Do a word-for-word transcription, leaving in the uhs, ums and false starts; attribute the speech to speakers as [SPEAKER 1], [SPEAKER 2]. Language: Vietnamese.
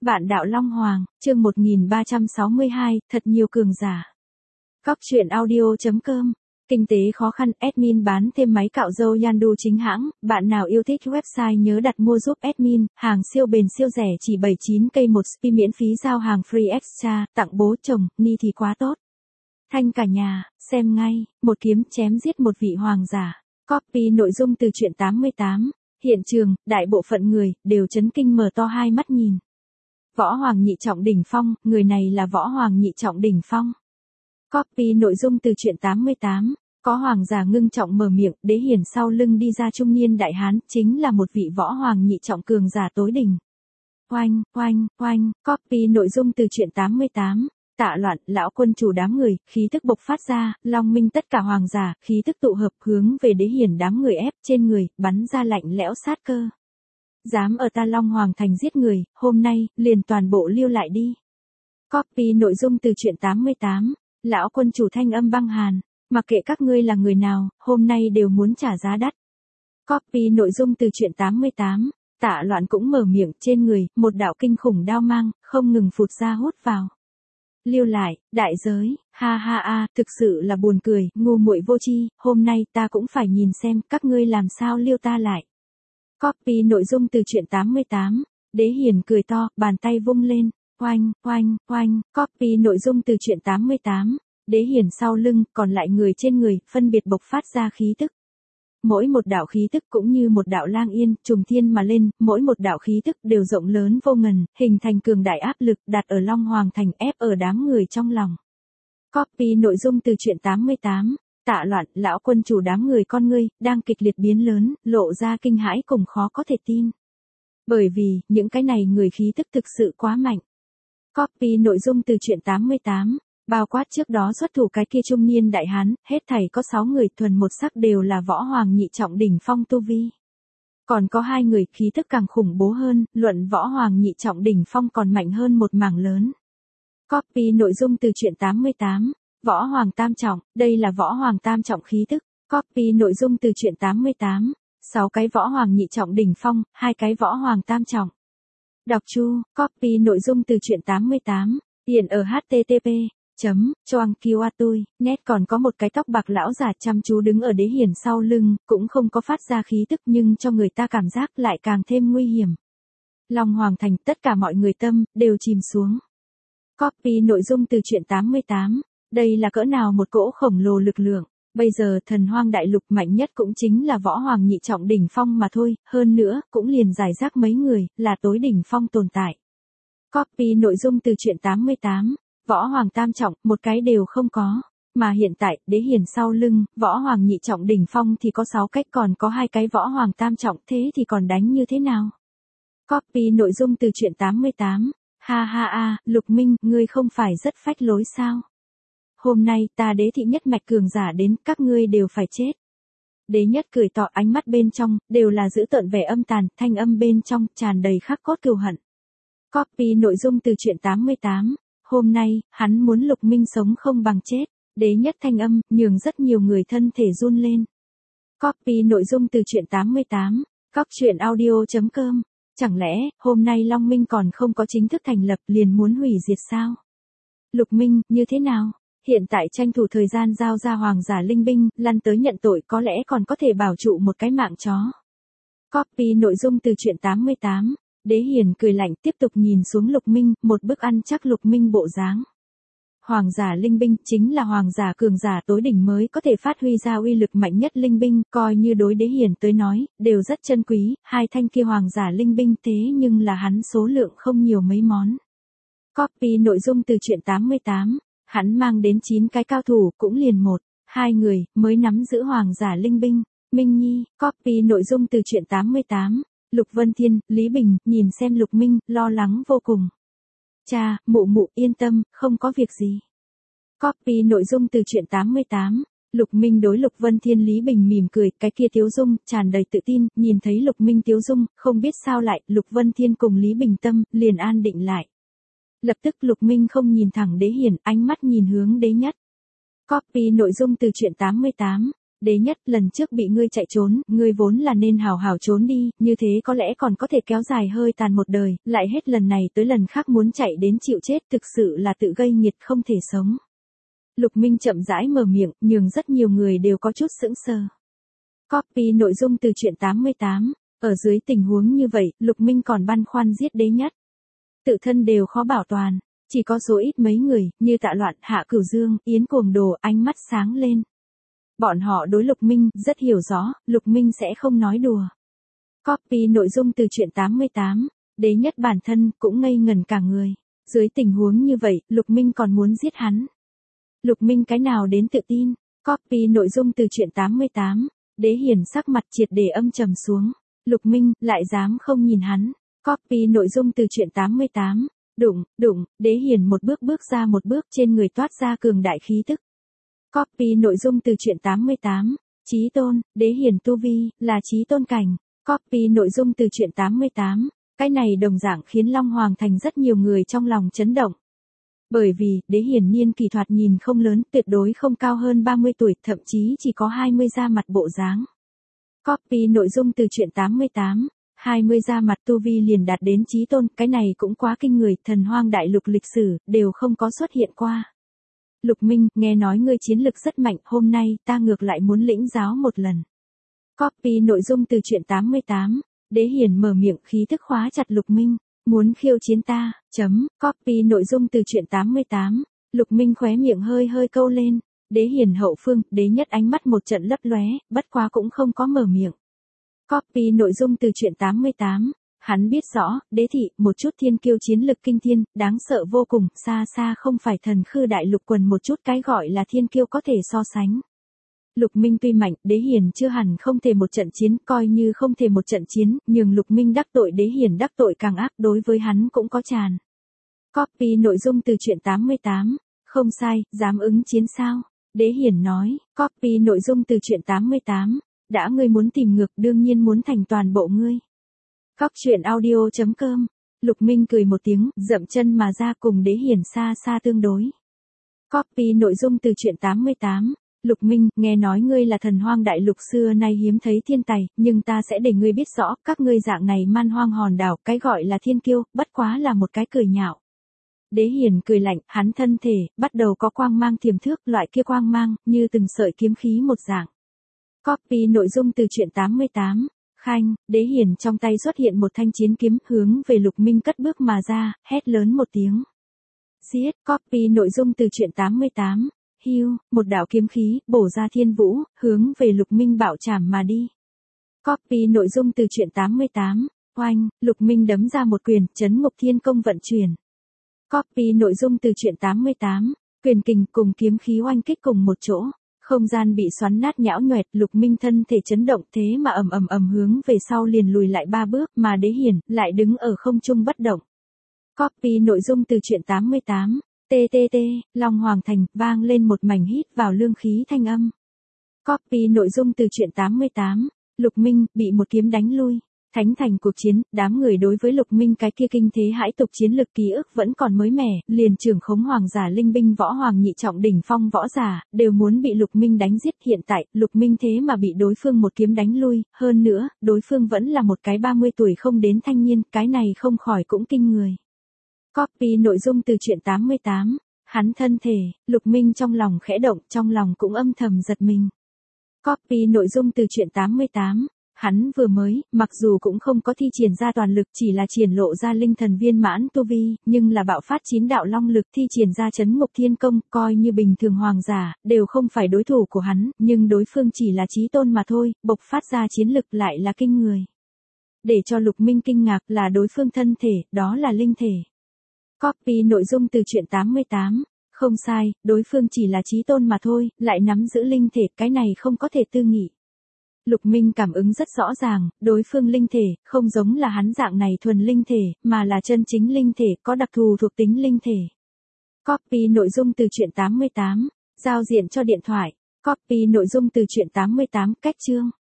[SPEAKER 1] Vạn đạo Long Hoàng, chương một nghìn ba trăm sáu mươi hai, thật nhiều cường giả. Góc truyện audio chấm com. Kinh tế khó khăn, admin bán thêm máy cạo râu Yandu chính hãng, bạn nào yêu thích website nhớ đặt mua giúp admin, hàng siêu bền siêu rẻ chỉ bảy mươi chín k một spi miễn phí giao hàng free extra, tặng bố chồng, ni thì quá tốt. Thanh cả nhà, xem ngay, một kiếm chém giết một vị hoàng giả. Copy nội dung từ truyện tám mươi tám. Hiện trường, đại bộ phận người, đều chấn kinh mở to hai mắt nhìn. Võ Hoàng Nhị Trọng Đỉnh Phong, người này là Võ Hoàng Nhị Trọng Đỉnh Phong. Copy nội dung từ truyện tám mươi tám. Có hoàng giả ngưng trọng mở miệng, đế hiển sau lưng đi ra trung niên đại hán, chính là một vị Võ Hoàng Nhị Trọng cường giả tối đỉnh. Oanh, oanh, oanh, copy nội dung từ truyện tám mươi tám. Tạ loạn, lão quân chủ đám người, khí tức bộc phát ra, long minh tất cả hoàng giả, khí tức tụ hợp hướng về đế hiển đám người ép trên người, bắn ra lạnh lẽo sát cơ. Dám ở ta Long Hoàng thành giết người, hôm nay, liền toàn bộ lưu lại đi. Copy nội dung từ truyện tám mươi tám. Lão quân chủ thanh âm băng hàn, mặc kệ các ngươi là người nào, hôm nay đều muốn trả giá đắt. Copy nội dung từ truyện tám mươi tám. Tạ loạn cũng mở miệng, trên người, một đạo kinh khủng đao mang, không ngừng phụt ra hút vào. Lưu lại, đại giới, ha ha a, thực sự là buồn cười, ngu muội vô tri, hôm nay ta cũng phải nhìn xem các ngươi làm sao lưu ta lại. Copy nội dung từ truyện tám mươi tám. Đế hiển cười to, bàn tay vung lên, oanh, oanh, oanh, copy nội dung từ truyện tám mươi tám. Đế hiển sau lưng, còn lại người trên người, phân biệt bộc phát ra khí tức. Mỗi một đạo khí tức cũng như một đạo lang yên, trùng thiên mà lên, mỗi một đạo khí tức đều rộng lớn vô ngần, hình thành cường đại áp lực đặt ở Long Hoàng thành ép ở đám người trong lòng. Copy nội dung từ truyện tám mươi tám. Tạ loạn, lão quân chủ đám người con ngươi, đang kịch liệt biến lớn, lộ ra kinh hãi cùng khó có thể tin. Bởi vì, những cái này người khí tức thực sự quá mạnh. Copy nội dung từ truyện tám mươi tám. Bao quát trước đó xuất thủ cái kia trung niên đại hán, hết thảy có sáu người thuần một sắc đều là Võ Hoàng Nhị Trọng Đỉnh Phong tu vi. Còn có hai người khí tức càng khủng bố hơn, luận Võ Hoàng Nhị Trọng Đỉnh Phong còn mạnh hơn một mảng lớn. Copy nội dung từ truyện tám mươi tám. Võ Hoàng Tam Trọng, đây là Võ Hoàng Tam Trọng khí tức. Copy nội dung từ truyện tám mươi tám. sáu cái Võ Hoàng Nhị Trọng Đỉnh Phong, hai cái Võ Hoàng Tam Trọng. Đọc chu, copy nội dung từ truyện tám mươi tám. Hiện ở hát tê tê pê. Chấm, choang kiwa tôi, net còn có một cái tóc bạc lão già chăm chú đứng ở đế hiển sau lưng, cũng không có phát ra khí tức nhưng cho người ta cảm giác lại càng thêm nguy hiểm. Long Hoàng thành, tất cả mọi người tâm, đều chìm xuống. Copy nội dung từ truyện tám mươi tám. Đây là cỡ nào một cỗ khổng lồ lực lượng, bây giờ thần hoang đại lục mạnh nhất cũng chính là Võ Hoàng Nhị Trọng Đỉnh Phong mà thôi, hơn nữa, cũng liền giải rác mấy người, là tối đỉnh phong tồn tại. Copy nội dung từ truyện tám mươi tám. Võ Hoàng Tam Trọng, một cái đều không có. Mà hiện tại, đế hiển sau lưng, Võ Hoàng Nhị Trọng Đỉnh Phong thì có sáu cách còn có hai cái Võ Hoàng Tam Trọng, thế thì còn đánh như thế nào? Copy nội dung từ truyện tám mươi tám. Ha ha a, Lục Minh, ngươi không phải rất phách lối sao? Hôm nay ta đế thị nhất mạch cường giả đến, các ngươi đều phải chết. Đế nhất cười tỏ, ánh mắt bên trong, đều là giữ tợn vẻ âm tàn, thanh âm bên trong, tràn đầy khắc cốt cừu hận. Copy nội dung từ truyện tám mươi tám. Hôm nay, hắn muốn Lục Minh sống không bằng chết. Đế nhất thanh âm, nhường rất nhiều người thân thể run lên. Copy nội dung từ truyện tám mươi tám. Góc truyện audio chấm com. Chẳng lẽ, hôm nay Long Minh còn không có chính thức thành lập liền muốn hủy diệt sao? Lục Minh, như thế nào? Hiện tại tranh thủ thời gian giao ra hoàng giả linh binh, lăn tới nhận tội có lẽ còn có thể bảo trụ một cái mạng chó. Copy nội dung từ truyện tám mươi tám. Đế hiển cười lạnh tiếp tục nhìn xuống Lục Minh, một bức ăn chắc Lục Minh bộ dáng. Hoàng giả linh binh chính là hoàng giả cường giả tối đỉnh mới có thể phát huy ra uy lực mạnh nhất linh binh, coi như đối đế hiển tới nói, đều rất chân quý, hai thanh kia hoàng giả linh binh thế nhưng là hắn số lượng không nhiều mấy món. Copy nội dung từ truyện tám mươi tám. Hắn mang đến chín cái cao thủ cũng liền một, hai người mới nắm giữ hoàng giả linh binh. Minh Nhi, copy nội dung từ truyện tám mươi tám. Lục Vân Thiên, Lý Bình, nhìn xem Lục Minh, lo lắng vô cùng. Cha, mụ mụ yên tâm, không có việc gì. Copy nội dung từ truyện tám mươi tám. Lục Minh đối Lục Vân Thiên Lý Bình mỉm cười, cái kia tiếu dung, tràn đầy tự tin, nhìn thấy Lục Minh tiếu dung, không biết sao lại, Lục Vân Thiên cùng Lý Bình tâm, liền an định lại. Lập tức Lục Minh không nhìn thẳng đế hiển, ánh mắt nhìn hướng đế nhất. Copy nội dung từ truyện tám mươi tám. Đế nhất, lần trước bị ngươi chạy trốn, ngươi vốn là nên hào hào trốn đi, như thế có lẽ còn có thể kéo dài hơi tàn một đời, lại hết lần này tới lần khác muốn chạy đến chịu chết, thực sự là tự gây nghiệt không thể sống. Lục Minh chậm rãi mở miệng, nhường rất nhiều người đều có chút sững sờ. Copy nội dung từ truyện tám mươi tám, ở dưới tình huống như vậy, Lục Minh còn băn khoăn giết đế nhất. Tự thân đều khó bảo toàn, chỉ có số ít mấy người, như Tạ Loạn, Hạ Cửu Dương, Yến Cuồng Đồ, ánh mắt sáng lên. Bọn họ đối Lục Minh rất hiểu rõ, Lục Minh sẽ không nói đùa. Copy nội dung từ truyện tám mươi tám, đế nhất bản thân cũng ngây ngẩn cả người. Dưới tình huống như vậy, Lục Minh còn muốn giết hắn. Lục Minh cái nào đến tự tin? Copy nội dung từ truyện tám mươi tám, Đế Hiển sắc mặt triệt để âm trầm xuống. Lục Minh lại dám không nhìn hắn. Copy nội dung từ truyện tám mươi tám, đụng, đụng, Đế Hiển một bước bước ra một bước, trên người toát ra cường đại khí tức. Copy nội dung từ truyện tám mươi tám, Chí Tôn, Đế Hiển tu vi là Chí Tôn cảnh. Copy nội dung từ truyện tám mươi tám, cái này đồng dạng khiến Long Hoàng Thành rất nhiều người trong lòng chấn động. Bởi vì, Đế Hiển niên kỳ thoạt nhìn không lớn, tuyệt đối không cao hơn ba mươi tuổi, thậm chí chỉ có hai mươi ra mặt bộ dáng. Copy nội dung từ truyện tám mươi tám, hai mươi ra mặt tu vi liền đạt đến Chí Tôn, cái này cũng quá kinh người, thần hoang đại lục lịch sử, đều không có xuất hiện qua. Lục Minh, nghe nói ngươi chiến lực rất mạnh, hôm nay, ta ngược lại muốn lĩnh giáo một lần. Copy nội dung từ truyện tám mươi tám, Đế Hiển mở miệng, khí thức khóa chặt Lục Minh, muốn khiêu chiến ta, chấm, copy nội dung từ truyện tám mươi tám, Lục Minh khóe miệng hơi hơi câu lên, Đế Hiển hậu phương, đế nhất ánh mắt một trận lấp lóe, bất quá cũng không có mở miệng. Copy nội dung từ truyện tám mươi tám, hắn biết rõ, đế thị, một chút thiên kiêu chiến lực kinh thiên, đáng sợ vô cùng, xa xa không phải thần khư đại lục quần một chút cái gọi là thiên kiêu có thể so sánh. Lục Minh tuy mạnh, Đế Hiển chưa hẳn không thể một trận chiến, coi như không thể một trận chiến, nhưng Lục Minh đắc tội Đế Hiển đắc tội càng ác, đối với hắn cũng có tràn. Copy nội dung từ truyện tám mươi tám, không sai, dám ứng chiến sao? Đế Hiển nói, copy nội dung từ truyện tám mươi tám, đã ngươi muốn tìm ngược đương nhiên muốn thành toàn bộ ngươi. Góc truyện audio chấm com, Lục Minh cười một tiếng, dậm chân mà ra cùng Đế Hiển xa xa tương đối. Copy nội dung từ truyện tám mươi tám, Lục Minh, nghe nói ngươi là thần hoang đại lục xưa nay hiếm thấy thiên tài, nhưng ta sẽ để ngươi biết rõ, các ngươi dạng này man hoang hòn đảo, cái gọi là thiên kiêu, bất quá là một cái cười nhạo. Đế Hiển cười lạnh, hắn thân thể, bắt đầu có quang mang tiềm thước, loại kia quang mang, như từng sợi kiếm khí một dạng. Copy nội dung từ truyện tám mươi tám, Khanh, Đế Hiển trong tay xuất hiện một thanh chiến kiếm, hướng về Lục Minh cất bước mà ra, hét lớn một tiếng. Giết, copy nội dung từ truyện tám mươi tám, Hưu, một đạo kiếm khí, bổ ra thiên vũ, hướng về Lục Minh bạo chảm mà đi. Copy nội dung từ truyện tám mươi tám, Oanh, Lục Minh đấm ra một quyền, chấn ngục thiên công vận chuyển. Copy nội dung từ truyện tám mươi tám, quyền kình cùng kiếm khí oanh kích cùng một chỗ. Không gian bị xoắn nát nhão nhoẹt, Lục Minh thân thể chấn động thế mà ầm ầm ầm hướng về sau liền lùi lại ba bước, mà Đế Hiển lại đứng ở không trung bất động. Copy nội dung từ truyện tám mươi tám, tê tê tê, Long Hoàng Thành, vang lên một mảnh hít vào lương khí thanh âm. Copy nội dung từ truyện tám mươi tám, Lục Minh bị một kiếm đánh lui. Thánh thành cuộc chiến, đám người đối với Lục Minh cái kia kinh thế hãi tục chiến lực ký ức vẫn còn mới mẻ, liền trưởng khống hoàng giả linh binh võ hoàng nhị trọng đỉnh phong võ giả, đều muốn bị Lục Minh đánh giết. Hiện tại, Lục Minh thế mà bị đối phương một kiếm đánh lui, hơn nữa, đối phương vẫn là một cái ba mươi tuổi không đến thanh niên, cái này không khỏi cũng kinh người. Copy nội dung từ truyện tám mươi tám, hắn thân thể, Lục Minh trong lòng khẽ động, trong lòng cũng âm thầm giật mình. Copy nội dung từ truyện tám mươi tám, hắn vừa mới, mặc dù cũng không có thi triển ra toàn lực, chỉ là triển lộ ra linh thần viên mãn tu vi, nhưng là bạo phát chín đạo long lực thi triển ra chấn ngục thiên công, coi như bình thường hoàng giả, đều không phải đối thủ của hắn, nhưng đối phương chỉ là chí tôn mà thôi, bộc phát ra chiến lực lại là kinh người. Để cho Lục Minh kinh ngạc là đối phương thân thể, đó là linh thể. Copy nội dung từ truyện tám mươi tám, không sai, đối phương chỉ là chí tôn mà thôi, lại nắm giữ linh thể, cái này không có thể tư nghị. Lục Minh cảm ứng rất rõ ràng, đối phương linh thể, không giống là hắn dạng này thuần linh thể, mà là chân chính linh thể, có đặc thù thuộc tính linh thể. Copy nội dung từ truyện tám mươi tám, giao diện cho điện thoại. Copy nội dung từ truyện tám mươi tám, cách chương.